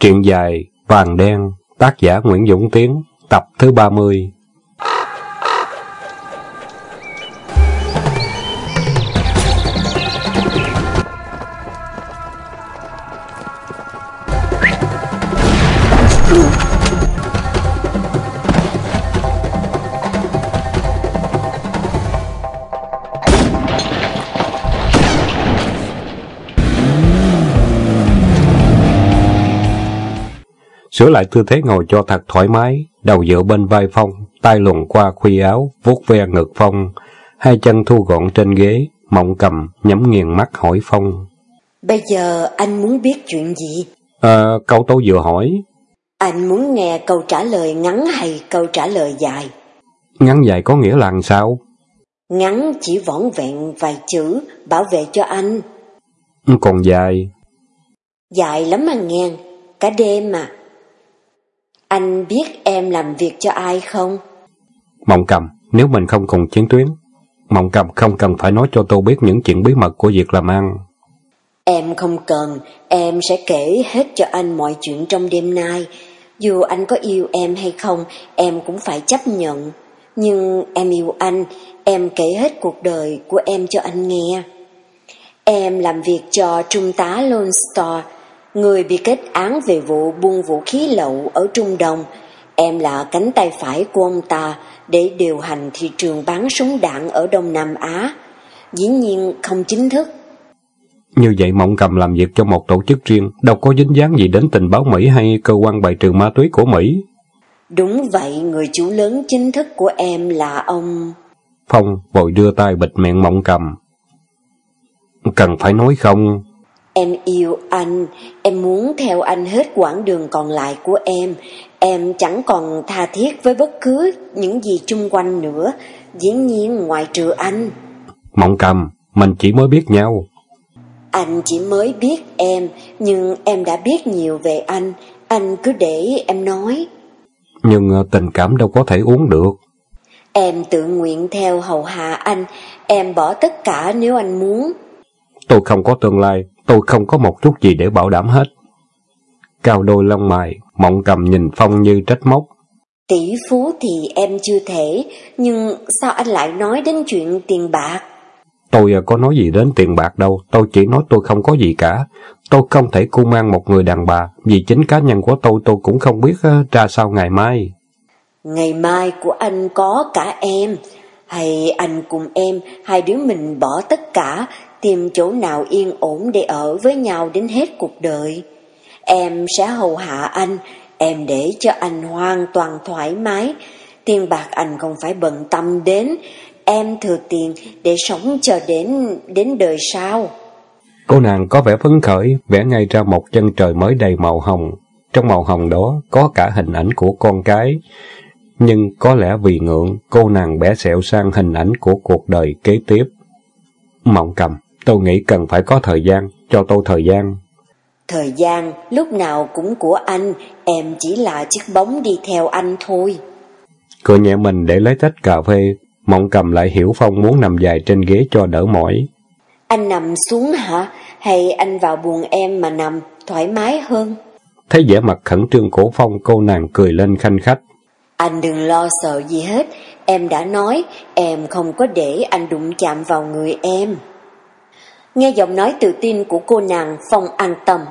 Truyện dài Vàng Đen, tác giả Nguyễn Dũng Tiến, tập thứ 30. Sửa lại tư thế ngồi cho thật thoải mái, đầu dựa bên vai Phong, tay luồn qua khuy áo, vuốt ve ngực Phong, hai chân thu gọn trên ghế, Mộng Cầm nhắm nghiền mắt hỏi Phong. Bây giờ anh muốn biết chuyện gì? Câu tôi vừa hỏi. Anh muốn nghe câu trả lời ngắn hay câu trả lời dài? Ngắn dài có nghĩa là sao? Ngắn chỉ vỏn vẹn vài chữ, bảo vệ cho anh. Còn dài? Dài lắm anh nghe, cả đêm mà. Anh biết em làm việc cho ai không? Mộng Cầm, nếu mình không cùng chiến tuyến, Mộng Cầm không cần phải nói cho tôi biết những chuyện bí mật của việc làm ăn. Em không cần, em sẽ kể hết cho anh mọi chuyện trong đêm nay. Dù anh có yêu em hay không, em cũng phải chấp nhận. Nhưng em yêu anh, em kể hết cuộc đời của em cho anh nghe. Em làm việc cho Trung tá Lone Star, người bị kết án về vụ buôn vũ khí lậu ở Trung Đông. Em là cánh tay phải của ông ta để điều hành thị trường bán súng đạn ở Đông Nam Á. Dĩ nhiên không chính thức. Như vậy Mộng Cầm làm việc cho một tổ chức riêng, đâu có dính dáng gì đến tình báo Mỹ hay cơ quan bài trừ ma túy của Mỹ. Đúng vậy, người chủ lớn chính thức của em là ông... Phong vội đưa tay bịt miệng Mộng Cầm. Cần phải nói không? Em yêu anh, em muốn theo anh hết quãng đường còn lại của em chẳng còn tha thiết với bất cứ những gì chung quanh nữa, dĩ nhiên ngoại trừ anh. Mộng Cầm, mình chỉ mới biết nhau. Anh chỉ mới biết em, nhưng em đã biết nhiều về anh cứ để em nói. Nhưng tình cảm đâu có thể uống được. Em tự nguyện theo hầu hạ anh, em bỏ tất cả nếu anh muốn. Tôi không có tương lai, tôi không có một chút gì để bảo đảm hết. Cao đôi lông mày, Mộng Cầm nhìn Phong như trách móc. Tỷ phú thì em chưa thể, nhưng sao anh lại nói đến chuyện tiền bạc? Tôi có nói gì đến tiền bạc đâu, tôi chỉ nói tôi không có gì cả. Tôi không thể cu mang một người đàn bà, vì chính cá nhân của tôi cũng không biết ra sao ngày mai. Ngày mai của anh có cả em, hay anh cùng em, hai đứa mình bỏ tất cả, tìm chỗ nào yên ổn để ở với nhau đến hết cuộc đời. Em sẽ hầu hạ anh, em để cho anh hoàn toàn thoải mái. Tiền bạc anh không phải bận tâm đến, em thừa tiền để sống cho đến đời sau. Cô nàng có vẻ phấn khởi, vẽ ngay ra một chân trời mới đầy màu hồng. Trong màu hồng đó có cả hình ảnh của con cái. Nhưng có lẽ vì ngượng, cô nàng bẻ xẹo sang hình ảnh của cuộc đời kế tiếp. Mộng Cầm, tôi nghĩ cần phải có thời gian, cho tôi thời gian. Thời gian lúc nào cũng của anh, em chỉ là chiếc bóng đi theo anh thôi. Cười nhẹ mình để lấy tách cà phê, Mộng Cầm lại hiểu Phong muốn nằm dài trên ghế cho đỡ mỏi. Anh nằm xuống hả? Hay anh vào buồng em mà nằm, thoải mái hơn? Thấy vẻ mặt khẩn trương của Phong, cô nàng cười lên khanh khách. Anh đừng lo sợ gì hết, em đã nói, em không có để anh đụng chạm vào người em. Nghe giọng nói tự tin của cô nàng, Phong an tâm.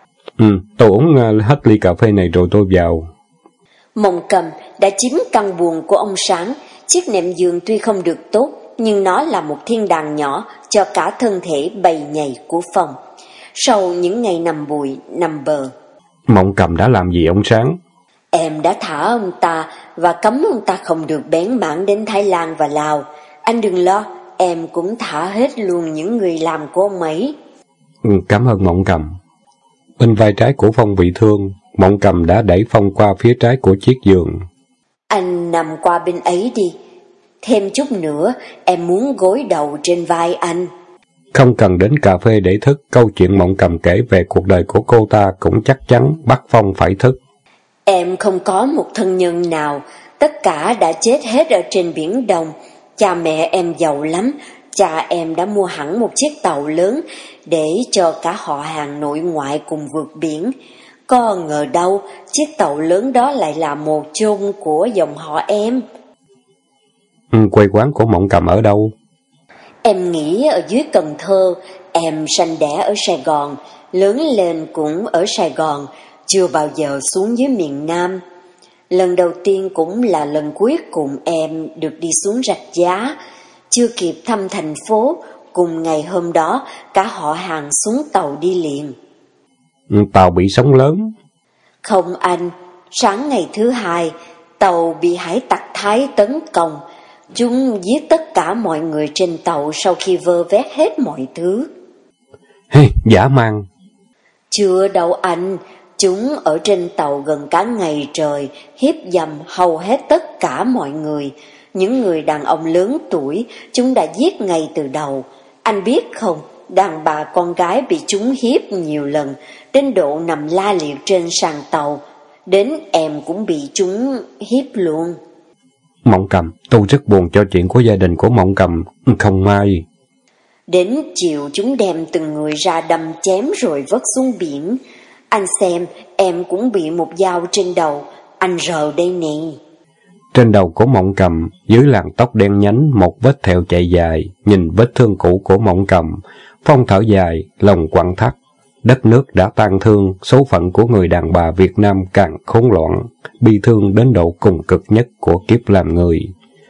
Tôi uống hết ly cà phê này rồi tôi vào. Mộng Cầm đã chiếm căn buồng của ông Sáng. Chiếc nệm giường tuy không được tốt, nhưng nó là một thiên đàng nhỏ cho cả thân thể bầy nhầy của Phong. Sau những ngày nằm bụi, nằm bờ, Mộng Cầm đã làm gì ông Sáng? Em đã thả ông ta và cấm ông ta không được bén mảng đến Thái Lan và Lào. Anh đừng lo, em cũng thả hết luôn những người làm của ông ấy. Cảm ơn Mộng Cầm. Bên vai trái của Phong bị thương, Mộng Cầm đã đẩy Phong qua phía trái của chiếc giường. Anh nằm qua bên ấy đi. Thêm chút nữa, em muốn gối đầu trên vai anh. Không cần đến cà phê để thức, câu chuyện Mộng Cầm kể về cuộc đời của cô ta cũng chắc chắn bắt Phong phải thức. Em không có một thân nhân nào, tất cả đã chết hết ở trên Biển Đông. Cha mẹ em giàu lắm, cha em đã mua hẳn một chiếc tàu lớn để cho cả họ hàng nội ngoại cùng vượt biển. Có ngờ đâu, chiếc tàu lớn đó lại là mồ chôn của dòng họ em. Quê quán của Mộng Cầm ở đâu? Em nghĩ ở dưới Cần Thơ, em sanh đẻ ở Sài Gòn, lớn lên cũng ở Sài Gòn, chưa bao giờ xuống dưới miền Nam. Lần đầu tiên cũng là lần cuối cùng em được đi xuống Rạch Giá, chưa kịp thăm thành phố, cùng ngày hôm đó cả họ hàng xuống tàu đi liền. Tàu bị sóng lớn? Không anh, sáng ngày thứ hai, tàu bị hải tặc Thái tấn công. Chúng giết tất cả mọi người trên tàu sau khi vơ vét hết mọi thứ. Dã man. Chưa đâu anh, chúng ở trên tàu gần cả ngày trời, hiếp dâm hầu hết tất cả mọi người. Những người đàn ông lớn tuổi, chúng đã giết ngay từ đầu. Anh biết không, đàn bà con gái bị chúng hiếp nhiều lần, đến độ nằm la liệt trên sàn tàu. Đến em cũng bị chúng hiếp luôn. Mộng Cầm, tôi rất buồn cho chuyện của gia đình của Mộng Cầm, không may. Đến chiều chúng đem từng người ra đâm chém rồi vứt xuống biển. Anh xem, em cũng bị một dao trên đầu, anh rờ đây nè. Trên đầu của Mộng Cầm, dưới làn tóc đen nhánh, một vết thẹo chạy dài. Nhìn vết thương cũ của Mộng Cầm, Phong thở dài, lòng quặn thắt. Đất nước đã tan thương, số phận của người đàn bà Việt Nam càng khốn loạn, bi thương đến độ cùng cực nhất của kiếp làm người.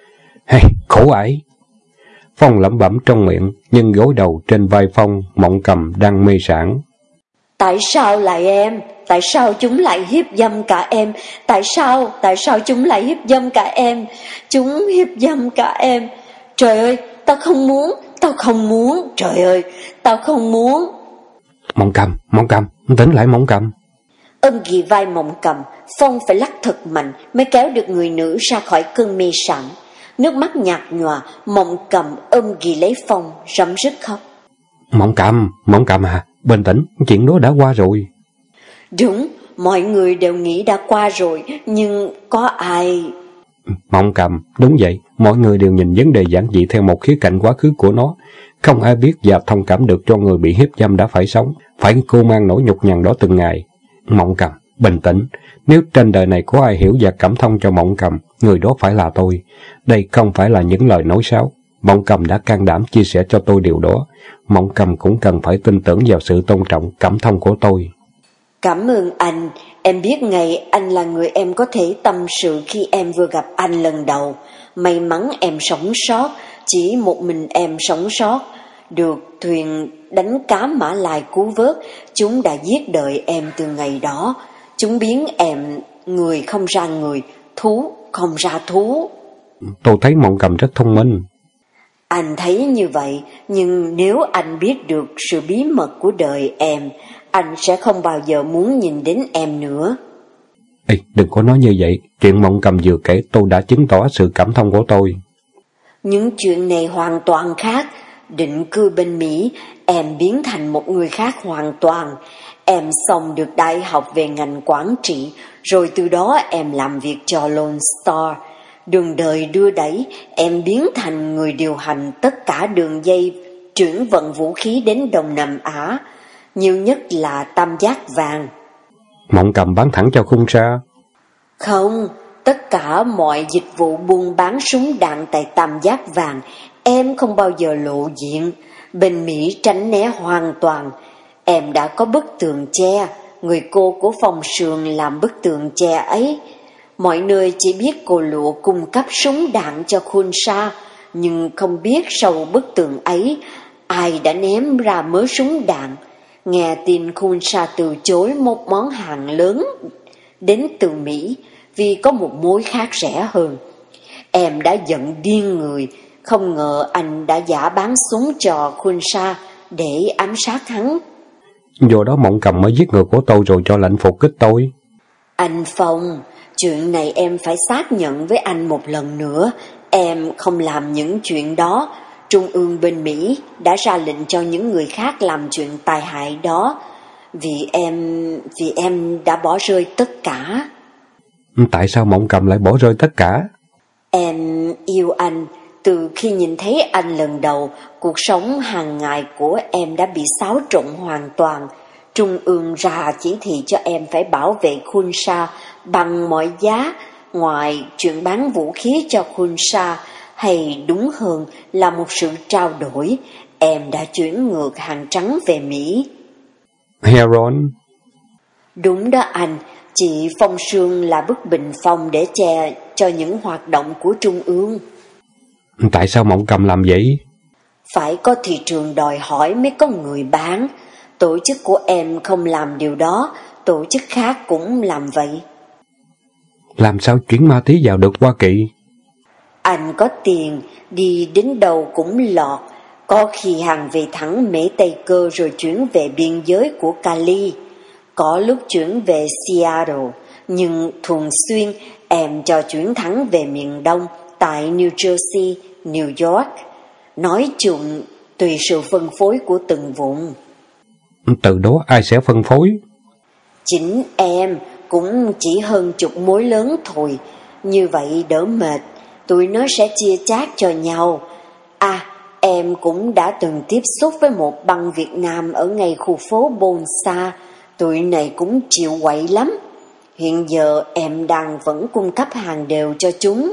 Khổ ải! Phong lẩm bẩm trong miệng, nhưng gối đầu trên vai Phong, Mộng Cầm đang mê sảng. Tại sao lại em? Tại sao chúng lại hiếp dâm cả em? Tại sao chúng lại hiếp dâm cả em? Chúng hiếp dâm cả em. Trời ơi, tao không muốn, trời ơi, tao không muốn. Mộng Cầm, tỉnh lại Mộng Cầm. Ôm ghì vai Mộng Cầm, Phong phải lắc thật mạnh mới kéo được người nữ ra khỏi cơn mê sảng. Nước mắt nhạt nhòa, Mộng Cầm ôm ghì lấy Phong, rấm rứt khóc. Mộng Cầm à, bình tĩnh, chuyện đó đã qua rồi. Đúng, mọi người đều nghĩ đã qua rồi, nhưng có ai... Mộng Cầm, đúng vậy, mọi người đều nhìn vấn đề giản dị theo một khía cạnh quá khứ của nó. Không ai biết và thông cảm được cho người bị hiếp dâm đã phải sống, phải cô mang nỗi nhục nhằn đó từng ngày. Mộng Cầm, bình tĩnh, nếu trên đời này có ai hiểu và cảm thông cho Mộng Cầm, người đó phải là tôi. Đây không phải là những lời nói sáo. Mộng Cầm đã can đảm chia sẻ cho tôi điều đó. Mộng Cầm cũng cần phải tin tưởng vào sự tôn trọng, cảm thông của tôi. Cảm ơn anh, em biết ngay anh là người em có thể tâm sự khi em vừa gặp anh lần đầu. May mắn em sống sót, chỉ một mình em sống sót. Được thuyền đánh cá Mã Lai cứu vớt, chúng đã giết đời em từ ngày đó. Chúng biến em người không ra người, thú không ra thú. Tôi thấy Mộng Cầm rất thông minh. Anh thấy như vậy, nhưng nếu anh biết được sự bí mật của đời em, anh sẽ không bao giờ muốn nhìn đến em nữa. Ê, đừng có nói như vậy. Chuyện Mộng Cầm vừa kể tôi đã chứng tỏ sự cảm thông của tôi. Những chuyện này hoàn toàn khác. Định cư bên Mỹ, em biến thành một người khác hoàn toàn. Em xong được đại học về ngành quản trị, rồi từ đó em làm việc cho Lone Star. Đường đời đưa đẩy, em biến thành người điều hành tất cả đường dây chuyển vận vũ khí đến Đông Nam Á, nhiều nhất là Tam Giác Vàng. Mộng Cầm bán thẳng cho Khun Sa? Không, tất cả mọi dịch vụ buôn bán súng đạn tại Tam Giác Vàng, em không bao giờ lộ diện. Bên Mỹ tránh né hoàn toàn. Em đã có bức tường tre, người cô của phòng sườn làm bức tường tre ấy. Mọi nơi chỉ biết cô Lụa cung cấp súng đạn cho Khun Sa, nhưng không biết sau bức tường ấy ai đã ném ra mớ súng đạn. Nghe tin Khun Sa từ chối một món hàng lớn đến từ Mỹ vì có một mối khác rẻ hơn. Em đã giận điên người, không ngờ anh đã giả bán súng cho Khun Sa để ám sát hắn. Do đó Mộng Cầm mới giết người của tôi rồi cho lệnh phục kích tôi. Anh Phong, chuyện này em phải xác nhận với anh một lần nữa. Em không làm những chuyện đó. Trung ương bên Mỹ đã ra lệnh cho những người khác làm chuyện tai hại đó. Vì em đã bỏ rơi tất cả. Tại sao Mộng Cầm lại bỏ rơi tất cả? Em yêu anh. Từ khi nhìn thấy anh lần đầu, cuộc sống hàng ngày của em đã bị xáo trộn hoàn toàn. Trung ương ra chỉ thị cho em phải bảo vệ Khun-sa bằng mọi giá, ngoài chuyện bán vũ khí cho Khun-sa, hay đúng hơn là một sự trao đổi, em đã chuyển ngược hàng trắng về Mỹ. Heron. Đúng đó anh, chị Phong Sương là bức bình phong để che cho những hoạt động của Trung ương. Tại sao Mộng Cầm làm vậy? Phải có thị trường đòi hỏi mới có người bán. Tổ chức của em không làm điều đó, tổ chức khác cũng làm vậy. Làm sao chuyển ma túy vào được Hoa Kỳ? Anh có tiền, đi đến đâu cũng lọt. Có khi hàng về thẳng Mễ Tây Cơ rồi chuyển về biên giới của Cali. Có lúc chuyển về Seattle, nhưng thường xuyên em cho chuyển thẳng về miền Đông tại New Jersey, New York. Nói chung, tùy sự phân phối của từng vùng. Từ đó ai sẽ phân phối? Chính em, cũng chỉ hơn chục mối lớn thôi. Như vậy đỡ mệt, tụi nó sẽ chia chác cho nhau. À, em cũng đã từng tiếp xúc với một băng Việt Nam ở ngay khu phố Bonsa. Tụi này cũng chịu quậy lắm. Hiện giờ em đang vẫn cung cấp hàng đều cho chúng.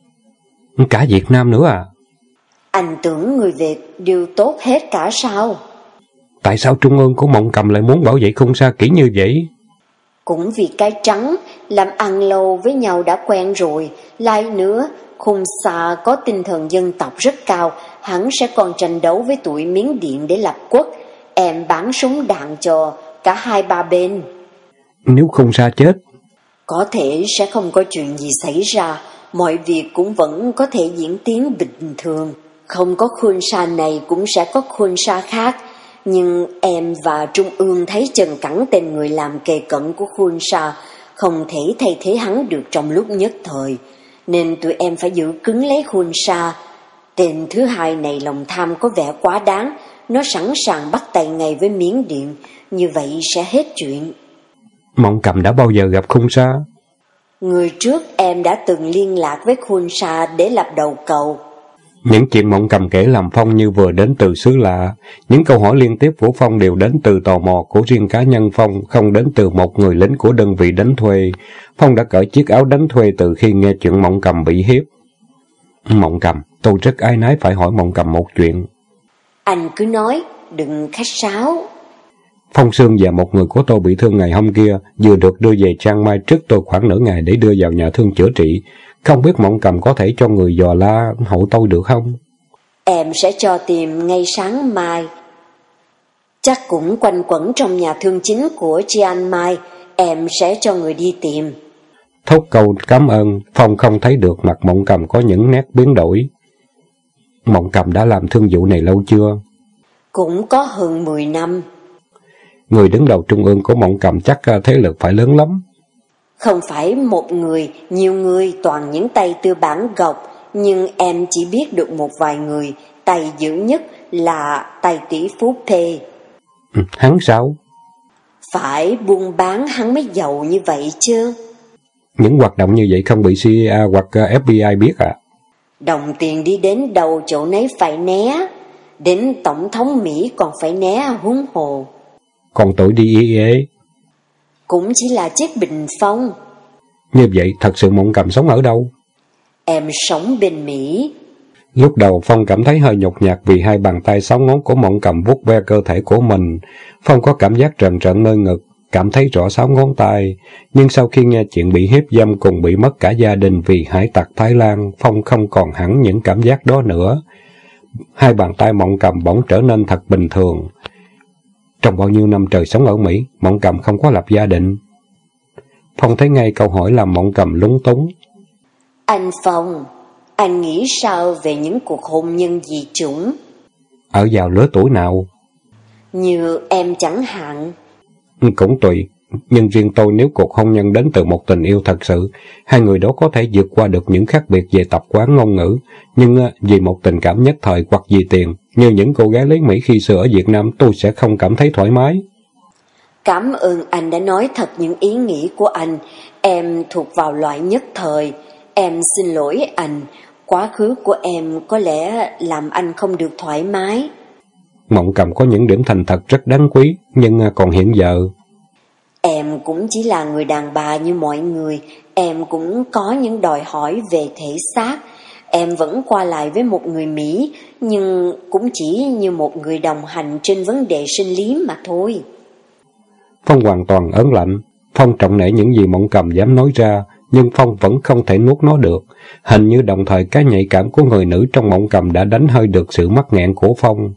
Cả Việt Nam nữa à? Anh tưởng người Việt đều tốt hết cả sao? Tại sao Trung ương của Mộng Cầm lại muốn bảo vệ Khun-sa kỹ như vậy? Cũng vì cái trắng, làm ăn lâu với nhau đã quen rồi. Lại nữa, Khun-sa có tinh thần dân tộc rất cao, hắn sẽ còn tranh đấu với tụi Miến Điện để lập quốc. Em bán súng đạn cho cả hai ba bên. Nếu Khun-sa chết, có thể sẽ không có chuyện gì xảy ra, mọi việc cũng vẫn có thể diễn tiến bình thường. Không có Khun-sa này cũng sẽ có Khun-sa khác. Nhưng em và Trung ương thấy Trần Cẳng, tên người làm kề cận của Khun-sa, không thể thay thế hắn được trong lúc nhất thời, nên tụi em phải giữ cứng lấy Khun-sa. Tên thứ hai này lòng tham có vẻ quá đáng, nó sẵn sàng bắt tay ngay với Miến Điện, như vậy sẽ hết chuyện. Mộng Cầm đã bao giờ gặp Khun-sa? Người trước em đã từng liên lạc với Khun-sa để lập đầu cầu. Những chuyện Mộng Cầm kể làm Phong như vừa đến từ xứ lạ. Những câu hỏi liên tiếp của Phong đều đến từ tò mò của riêng cá nhân Phong, không đến từ một người lính của đơn vị đánh thuê. Phong đã cởi chiếc áo đánh thuê từ khi nghe chuyện Mộng Cầm bị hiếp. Mộng Cầm, tôi rất áy náy phải hỏi Mộng Cầm một chuyện. Anh cứ nói, đừng khách sáo. Phong Sương và một người của tôi bị thương ngày hôm kia, vừa được đưa về Chiang Mai trước tôi khoảng nửa ngày để đưa vào nhà thương chữa trị. Không biết Mộng Cầm có thể cho người dò la hộ tôi được không? Em sẽ cho tìm ngay sáng mai. Chắc cũng quanh quẩn trong nhà thương chính của Chiang Mai. Em sẽ cho người đi tìm. Thốt câu cảm ơn, Phong không thấy được mặt Mộng Cầm có những nét biến đổi. Mộng Cầm đã làm thương vụ này lâu chưa? Cũng có hơn 10 năm. Người đứng đầu trung ương của Mộng Cầm chắc thế lực phải lớn lắm. Không phải một người, nhiều người, toàn những tay tư bản gọc. Nhưng em chỉ biết được một vài người. Tay dữ nhất là tay tỷ phú P. Hắn sao? Phải buôn bán hắn mới giàu như vậy chứ. Những hoạt động như vậy không bị CIA hoặc FBI biết à? Đồng tiền đi đến đâu chỗ nấy phải né. Đến Tổng thống Mỹ còn phải né huống hồ. Còn tuổi DEA? Cũng chỉ là chiếc bình phong. Như vậy thật sự Mộng Cầm sống ở đâu? Em sống bên Mỹ. Lúc đầu Phong cảm thấy hơi nhột nhạt vì hai bàn tay 6 ngón của Mộng Cầm vuốt ve cơ thể của mình. Phong có cảm giác trần trợn nơi ngực, cảm thấy rõ 6 ngón tay. Nhưng sau khi nghe chuyện bị hiếp dâm cùng bị mất cả gia đình vì hải tặc Thái Lan, Phong không còn hẳn những cảm giác đó nữa. Hai bàn tay Mộng Cầm bỗng trở nên thật bình thường. Trong bao nhiêu năm trời sống ở Mỹ, Mộng Cầm không có lập gia đình. Phong thấy ngay câu hỏi làm Mộng Cầm lúng túng. Anh Phong, anh nghĩ sao về những cuộc hôn nhân dị chủng? Ở vào lứa tuổi nào? Như em chẳng hạn. Cũng tùy, nhưng riêng tôi nếu cuộc hôn nhân đến từ một tình yêu thật sự, hai người đó có thể vượt qua được những khác biệt về tập quán ngôn ngữ, nhưng vì một tình cảm nhất thời hoặc vì tiền, như những cô gái lấy Mỹ khi xưa ở Việt Nam, tôi sẽ không cảm thấy thoải mái. Cảm ơn anh đã nói thật những ý nghĩ của anh. Em thuộc vào loại nhất thời. Em xin lỗi anh. Quá khứ của em có lẽ làm anh không được thoải mái. Mộng Cầm có những điểm thành thật rất đáng quý, nhưng còn hiện giờ... Em cũng chỉ là người đàn bà như mọi người, em cũng có những đòi hỏi về thể xác. Em vẫn qua lại với một người Mỹ, nhưng cũng chỉ như một người đồng hành trên vấn đề sinh lý mà thôi. Phong hoàn toàn ớn lạnh. Phong trọng nể những gì Mộng Cầm dám nói ra, nhưng Phong vẫn không thể nuốt nó được. Hình như đồng thời cái nhạy cảm của người nữ trong Mộng Cầm đã đánh hơi được sự mắc nghẹn của Phong.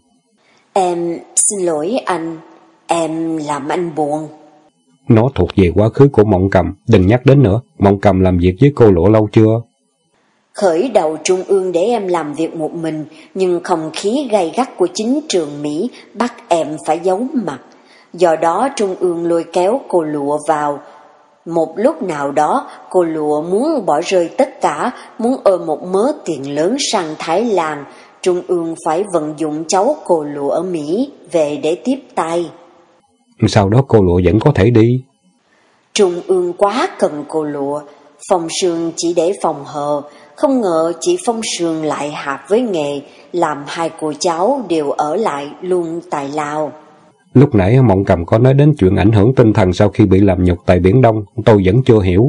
Em xin lỗi anh, em làm anh buồn. Nó thuộc về quá khứ của Mộng Cầm, đừng nhắc đến nữa. Mộng Cầm làm việc với cô Lụa lâu chưa? Khởi đầu trung ương để em làm việc một mình, nhưng không khí gay gắt của chính trường Mỹ bắt em phải giấu mặt. Do đó trung ương lôi kéo cô Lụa vào. Một lúc nào đó, cô Lụa muốn bỏ rơi tất cả, muốn ôm một mớ tiền lớn sang Thái Lan. Trung ương phải vận dụng cháu cô Lụa ở Mỹ về để tiếp tay. Sau đó cô Lụa vẫn có thể đi. Trung ương quá cần cô Lụa. Phong Sương chỉ để phòng hờ. Không ngờ chị Phong Sương lại hợp với nghề, làm hai cô cháu đều ở lại luôn tại Lào. Lúc nãy Mộng Cầm có nói đến chuyện ảnh hưởng tinh thần sau khi bị làm nhục tại Biển Đông, tôi vẫn chưa hiểu.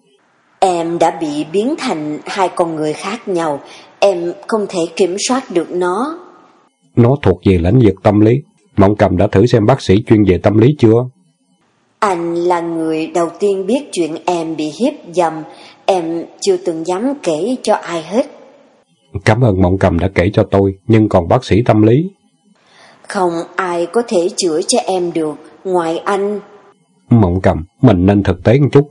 Em đã bị biến thành hai con người khác nhau, em không thể kiểm soát được nó. Nó thuộc về lĩnh vực tâm lý. Mộng Cầm đã thử xem bác sĩ chuyên về tâm lý chưa? Anh là người đầu tiên biết chuyện em bị hiếp dâm, em chưa từng dám kể cho ai hết. Cảm ơn Mộng Cầm đã kể cho tôi, nhưng còn bác sĩ tâm lý? Không ai có thể chữa cho em được, ngoài anh. Mộng Cầm, mình nên thực tế một chút.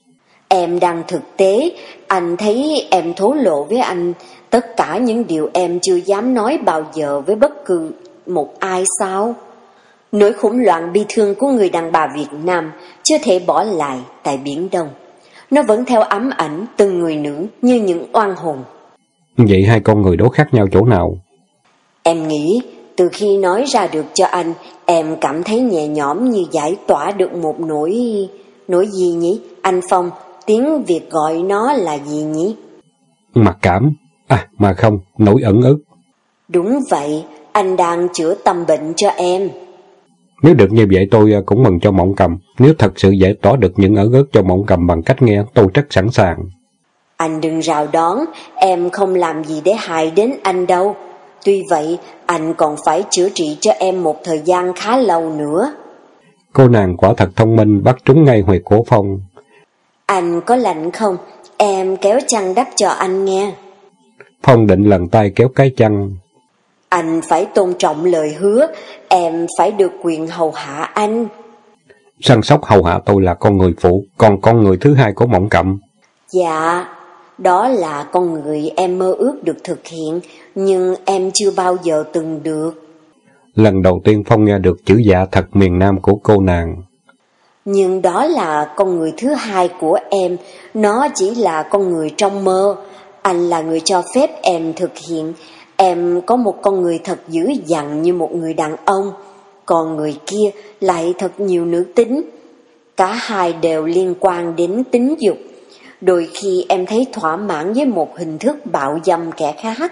Em đang thực tế, anh thấy em thổ lộ với anh tất cả những điều em chưa dám nói bao giờ với bất cứ một ai sao? Nỗi khủng loạn bi thương của người đàn bà Việt Nam chưa thể bỏ lại tại Biển Đông. Nó vẫn theo ám ảnh từng người nữ như những oan hồn. Vậy hai con người đó khác nhau chỗ nào? Em nghĩ từ khi nói ra được cho anh, em cảm thấy nhẹ nhõm như giải tỏa được một nỗi gì nhỉ? Anh Phong, tiếng Việt gọi nó là gì nhỉ? Mặc cảm. À, mà không, nỗi ẩn ức. Đúng vậy, anh đang chữa tâm bệnh cho em. Nếu được như vậy tôi cũng mừng cho Mộng Cầm. Nếu thật sự giải tỏa được những ẩn ức cho Mộng Cầm bằng cách nghe, tôi rất sẵn sàng. Anh đừng rào đón, em không làm gì để hại đến anh đâu. Tuy vậy, anh còn phải chữa trị cho em một thời gian khá lâu nữa. Cô nàng quả thật thông minh, bắt trúng ngay huyệt của Phong. Anh có lạnh không? Em kéo chăn đắp cho anh nghe. Phong định lần tay kéo cái chăn. Anh phải tôn trọng lời hứa, em phải được quyền hầu hạ anh. Săn sóc hầu hạ tôi là con người phụ, còn con người thứ hai của Mộng Cầm. Dạ, đó là con người em mơ ước được thực hiện, nhưng em chưa bao giờ từng được. Lần đầu tiên Phong nghe được chữ dạ thật miền Nam của cô nàng. Nhưng đó là con người thứ hai của em, nó chỉ là con người trong mơ. Anh là người cho phép em thực hiện. Em có một con người thật dữ dằn như một người đàn ông, còn người kia lại thật nhiều nữ tính. Cả hai đều liên quan đến tính dục. Đôi khi em thấy thỏa mãn với một hình thức bạo dâm kẻ khác.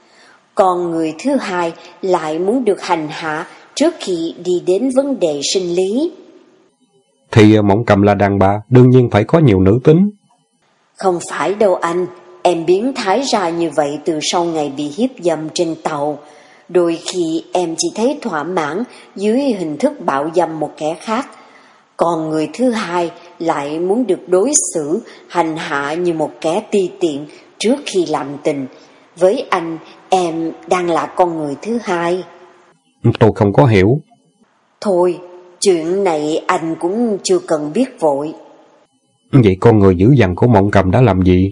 Còn người thứ hai lại muốn được hành hạ trước khi đi đến vấn đề sinh lý. Thì Mộng Cầm là đàn bà, đương nhiên phải có nhiều nữ tính. Không phải đâu anh, em biến thái ra như vậy từ sau ngày bị hiếp dâm trên tàu. Đôi khi em chỉ thấy thỏa mãn dưới hình thức bạo dâm một kẻ khác. Còn người thứ hai lại muốn được đối xử, hành hạ như một kẻ ti tiện trước khi làm tình. Với anh, em đang là con người thứ hai. Tôi không có hiểu. Thôi, chuyện này anh cũng chưa cần biết vội. Vậy con người dữ dằn của Mộng Cầm đã làm gì?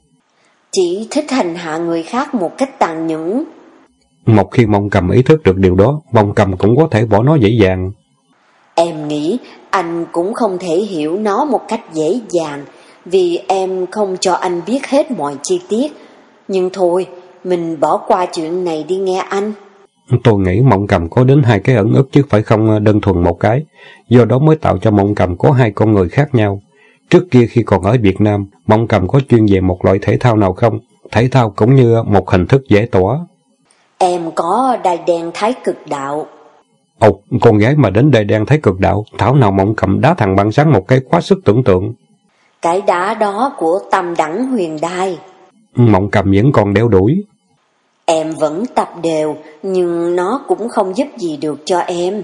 Chỉ thích hành hạ người khác một cách tàn nhẫn. Một khi Mộng Cầm ý thức được điều đó, Mộng Cầm cũng có thể bỏ nó dễ dàng. Em nghĩ anh cũng không thể hiểu nó một cách dễ dàng, vì em không cho anh biết hết mọi chi tiết. Nhưng thôi, mình bỏ qua chuyện này đi nghe anh. Tôi nghĩ Mộng Cầm có đến hai cái ẩn ức chứ phải không đơn thuần một cái. Do đó mới tạo cho Mộng Cầm có hai con người khác nhau. Trước kia khi còn ở Việt Nam, Mộng Cầm có chuyên về một loại thể thao nào không? Thể thao cũng như một hình thức giải tỏa. Em có đai đen thái cực đạo. Ồ, con gái mà đến đây đang thấy cực đạo, thảo nào Mộng Cầm đá thằng băng sáng một cái quá sức tưởng tượng. Cái đá đó của Tam Đẳng Huyền Đai. Mộng Cầm vẫn còn đeo đuổi. Em vẫn tập đều, nhưng nó cũng không giúp gì được cho em.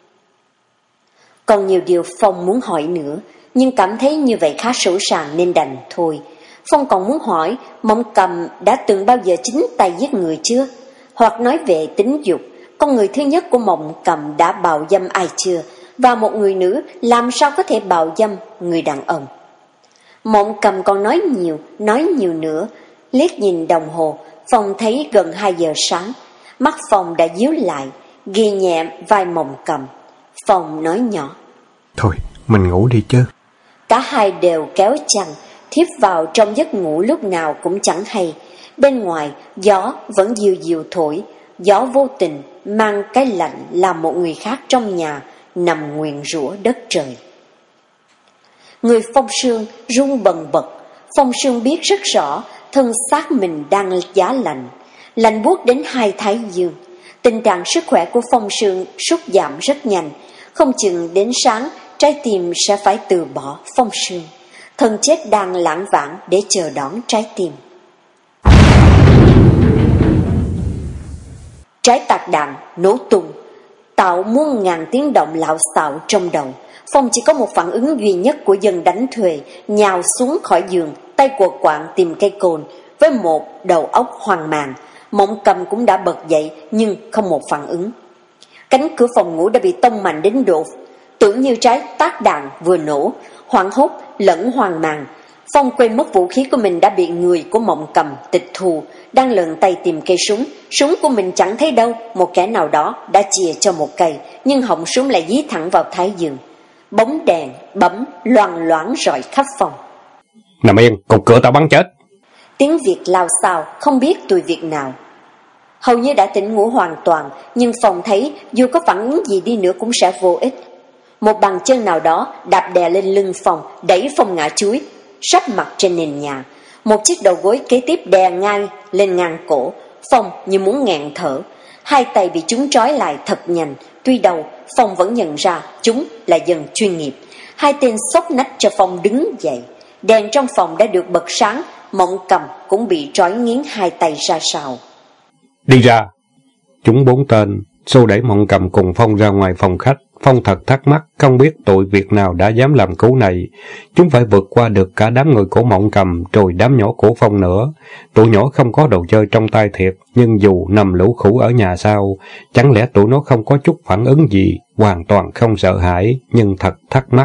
Còn nhiều điều Phong muốn hỏi nữa, nhưng cảm thấy như vậy khá sổ sàng nên đành thôi. Phong còn muốn hỏi Mộng Cầm đã từng bao giờ chính tay giết người chưa? Hoặc nói về tính dục, con người thứ nhất của Mộng Cầm đã bạo dâm ai chưa? Và một người nữ làm sao có thể bạo dâm người đàn ông? Mộng Cầm còn nói nhiều nữa. Liếc nhìn đồng hồ, Phong thấy gần 2 giờ sáng. Mắt Phong đã díu lại, ghi nhẹ vai Mộng Cầm. Phong nói nhỏ: Thôi, mình ngủ đi chứ. Cả hai đều kéo chăn, thiếp vào trong giấc ngủ lúc nào cũng chẳng hay. Bên ngoài, gió vẫn dịu dịu thổi, gió vô tình mang cái lạnh làm một người khác trong nhà nằm nguyền rủa đất trời. Người Phong Sương run bần bật. Phong Sương biết rất rõ thân xác mình đang giá lạnh, lạnh buốt đến 2 thái dương. Tình trạng sức khỏe của Phong Sương sút giảm rất nhanh, không chừng đến sáng trái tim sẽ phải từ bỏ Phong Sương. Thân chết đang lãng vãng để chờ đón trái tim. Trái tạc đạn nổ tung, tạo muôn ngàn tiếng động lạo xạo trong đầu. Phong chỉ có một phản ứng duy nhất của dân đánh thuê, nhào xuống khỏi giường, tay quờ quạng tìm cây cồn, với một đầu óc hoang mang. Mộng Cầm cũng đã bật dậy nhưng không một phản ứng. Cánh cửa phòng ngủ đã bị tông mạnh đến độ tưởng như trái tát đạn vừa nổ. Hoảng hốt lẫn hoang mang, Phong quên mất vũ khí của mình đã bị người của Mộng Cầm tịch thu, đang lượn tay tìm cây súng. Súng của mình chẳng thấy đâu, một kẻ nào đó đã chìa cho một cây, nhưng họng súng lại dí thẳng vào thái dương. Bóng đèn bấm loang loáng rọi khắp phòng. Nằm yên, cột cửa tao bắn chết. Tiếng Việt lao xao, không biết tùy Việt nào. Hầu như đã tỉnh ngủ hoàn toàn, nhưng Phong thấy dù có phản ứng gì đi nữa cũng sẽ vô ích. Một bàn chân nào đó đạp đè lên lưng Phong, đẩy Phong ngã chuối, sắp mặt trên nền nhà. Một chiếc đầu gối kế tiếp đè ngang lên ngang cổ. Phong như muốn nghẹn thở. Hai tay bị chúng trói lại thật nhanh. Tuy đầu Phong vẫn nhận ra chúng là dân chuyên nghiệp. Hai tên xốc nách cho Phong đứng dậy. Đèn trong phòng đã được bật sáng. Mộng Cầm cũng bị trói nghiến hai tay ra sau. Đi ra. Chúng 4 tên xô đẩy Mộng Cầm cùng Phong ra ngoài phòng khách. Phong thật thắc mắc, không biết tụi Việt nào đã dám làm cú này. Chúng phải vượt qua được cả đám người của Mộng Cầm, rồi đám nhỏ của Phong nữa. Tụi nhỏ không có đồ chơi trong tay thiệt, nhưng dù nằm lũ khủ ở nhà sao, chẳng lẽ tụi nó không có chút phản ứng gì, hoàn toàn không sợ hãi, nhưng thật thắc mắc.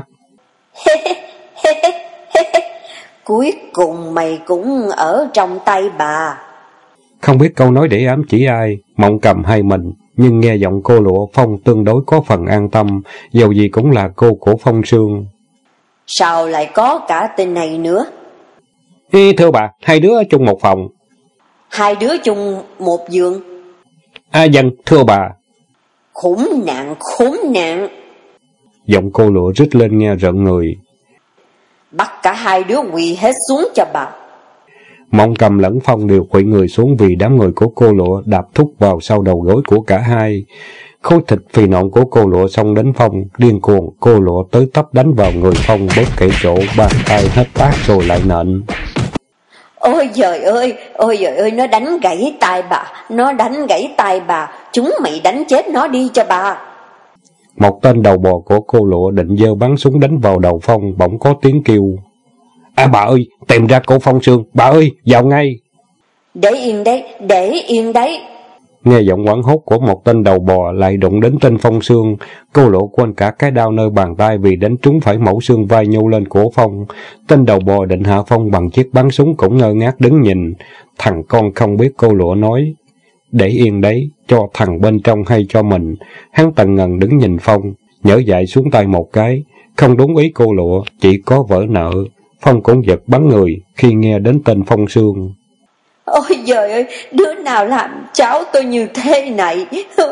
Cuối cùng mày cũng ở trong tay bà. Không biết câu nói để ám chỉ ai, Mộng Cầm hay mình, nhưng nghe giọng cô Lụa, Phong tương đối có phần an tâm, dầu gì cũng là cô của Phong Sương. Sao lại có cả tên này nữa? Thưa bà, 2 đứa chung một phòng. 2 đứa chung một giường? Dân, thưa bà. Khốn nạn. Giọng cô Lụa rít lên nghe rợn người. Bắt cả 2 đứa quỳ hết xuống cho bà. Mộng Cầm lẫn Phong đều quỵ người xuống vì đám người của cô Lụa đạp thúc vào sau đầu gối của cả hai. Khối thịt phì nộn của cô Lụa xông đến Phong, điên cuồng cô Lụa tới tấp đánh vào người Phong bất kể chỗ, bàn tay hết tát rồi lại nện. Ôi giời ơi, nó đánh gãy tay bà, chúng mày đánh chết nó đi cho bà. Một tên đầu bò của cô Lụa định giơ bắn súng đánh vào đầu Phong, bỗng có tiếng kêu. Bà ơi, tìm ra cô Phong Sương, bà ơi, vào ngay. Để yên đấy. Nghe giọng hoảng hốt của một tên đầu bò lại đụng đến tên Phong Sương, cô Lụa quên cả cái đau nơi bàn tay vì đánh trúng phải mẫu xương vai nhô lên của Phong. Tên đầu bò định hạ Phong bằng chiếc bắn súng cũng ngơ ngác đứng nhìn. Thằng con không biết cô Lụa nói. Để yên đấy, cho thằng bên trong hay cho mình. Hắn tần ngần đứng nhìn Phong, nhỡ dại xuống tay một cái. Không đúng ý cô Lụa, chỉ có vỡ nợ. Phong cũng giật bắn người khi nghe đến tên Phong Sương. Ôi giời ơi, đứa nào làm cháu tôi như thế này?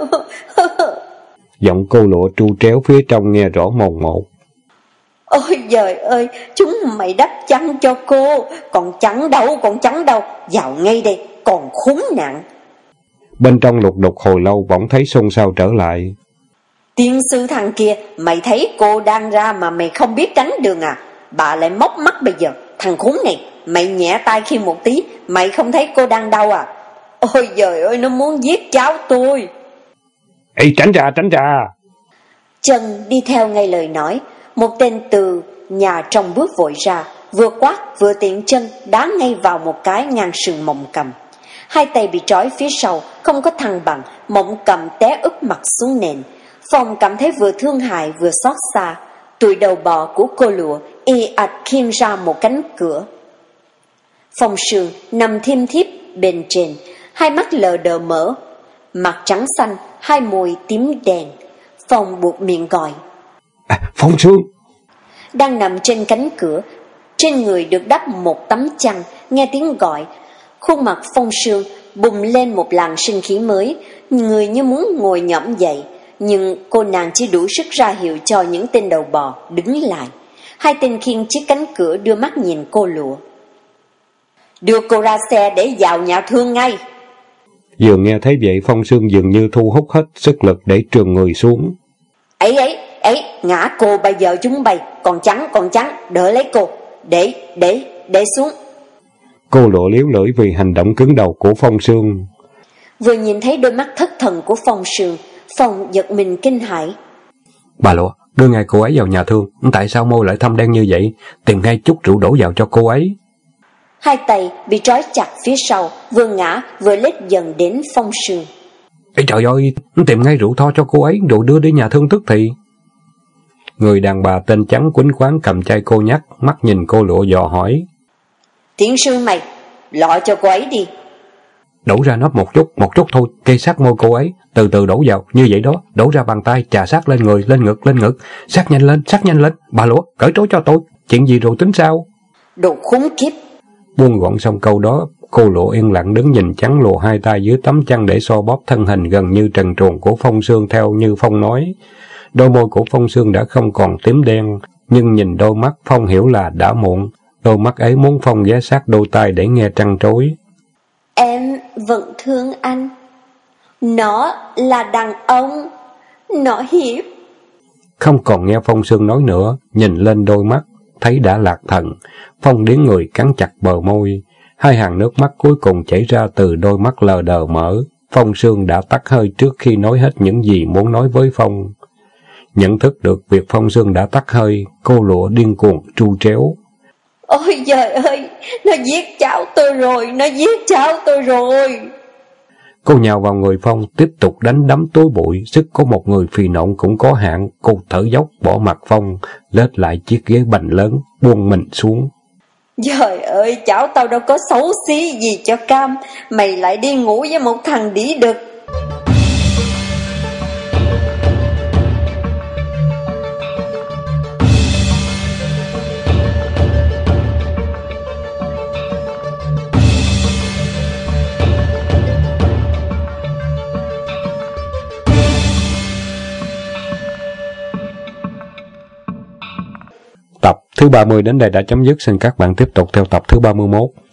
Giọng cô Lụa tru tréo phía trong nghe rõ mồn một. Ôi giời ơi, chúng mày đắp chăn cho cô. Còn chắn đâu, vào ngay đây, còn khốn nạn. Bên trong lục đục hồi lâu bỗng thấy xôn xao trở lại. Tiên sư thằng kia, mày thấy cô đang ra mà mày không biết tránh đường à? Bà lại móc mắt bây giờ. Thằng khốn này, mày nhẹ tay khi một tí, mày không thấy cô đang đau à? Ôi giời ơi, nó muốn giết cháu tôi. Ê, tránh ra, tránh ra. Trân đi theo ngay lời nói. Một tên từ nhà trong bước vội ra, vừa quát vừa tiện chân đá ngay vào một cái ngang sườn Mộng Cầm. Hai tay bị trói phía sau, không có thăng bằng, Mộng Cầm té úp mặt xuống nền. Phong cảm thấy vừa thương hại vừa xót xa. Tụi đầu bò của cô lụa y ạch khiêng ra một cánh cửa. Phong Sương nằm thiêm thiếp bên trên, hai mắt lờ đờ mở, mặt trắng xanh, hai môi tím đen. Phong buộc miệng gọi. Phong Sương! Đang nằm trên cánh cửa, trên người được đắp một tấm chăn, nghe tiếng gọi. Khuôn mặt Phong Sương bùng lên một làn sinh khí mới, người như muốn ngồi nhõm dậy. Nhưng cô nàng chỉ đủ sức ra hiệu cho những tên đầu bò đứng lại. Hai tên khiêng chiếc cánh cửa đưa mắt nhìn cô lụa. Đưa cô ra xe để vào nhà thương ngay. Vừa nghe thấy vậy, Phong Sương dường như thu hút hết sức lực để trườn người xuống. Ấy, ngã cô bây giờ chúng bay, còn trắng, đỡ lấy cô, để xuống. Cô lụa liếu lưỡi vì hành động cứng đầu của Phong Sương. Vừa nhìn thấy đôi mắt thất thần của Phong Sương, Phong giật mình kinh hãi. Bà lụa, đưa ngay cô ấy vào nhà thương, tại sao môi lại thâm đen như vậy? Tìm ngay chút rượu đổ vào cho cô ấy. Hai tay bị trói chặt phía sau, vừa ngã vừa lết dần đến Phong Sương. Ê trời ơi, tìm ngay rượu tho cho cô ấy, rồi đưa đến nhà thương tức thì. Người đàn bà tên trắng quýnh quáng cầm chai cô nhắc, mắt nhìn cô lụa dò hỏi. Tiên sư mày, lọ cho cô ấy đi. Đổ ra nóp một chút thôi, kê sát môi cô ấy, từ từ đổ vào, như vậy đó, đổ ra bằng tay, chà sát lên người, lên ngực, sát nhanh lên, bà lụa, cởi trói cho tôi, chuyện gì rồi tính sao? Đồ khốn kiếp. Buông gọn xong câu đó, cô lụa yên lặng đứng nhìn trắng lùa hai tay dưới tấm chăn để so bóp thân hình gần như trần truồng của Phong Sương theo như Phong nói. Đôi môi của Phong Sương đã không còn tím đen, nhưng nhìn đôi mắt Phong hiểu là đã muộn. Đôi mắt ấy muốn Phong ghé sát đôi tai để nghe trăn trối. Em vẫn thương anh. Nó là đàn ông. Nó hiếp. Không còn nghe Phong Sương nói nữa, nhìn lên đôi mắt, thấy đã lạc thần. Phong điến người cắn chặt bờ môi. Hai hàng nước mắt cuối cùng chảy ra từ đôi mắt lờ đờ mở. Phong Sương đã tắt hơi trước khi nói hết những gì muốn nói với Phong. Nhận thức được việc Phong Sương đã tắt hơi, cô lụa điên cuồng tru tréo. Ôi trời ơi, nó giết cháu tôi rồi. Cô nhào vào người Phong, tiếp tục đánh đấm túi bụi, sức của một người phì nộn cũng có hạn. Cô thở dốc bỏ mặt Phong, lết lại chiếc ghế bành lớn, buông mình xuống. Trời ơi, cháu tao đâu có xấu xí gì cho cam, mày lại đi ngủ với một thằng đĩ đực. Tập thứ 30 đến đây đã chấm dứt, xin các bạn tiếp tục theo tập thứ 31.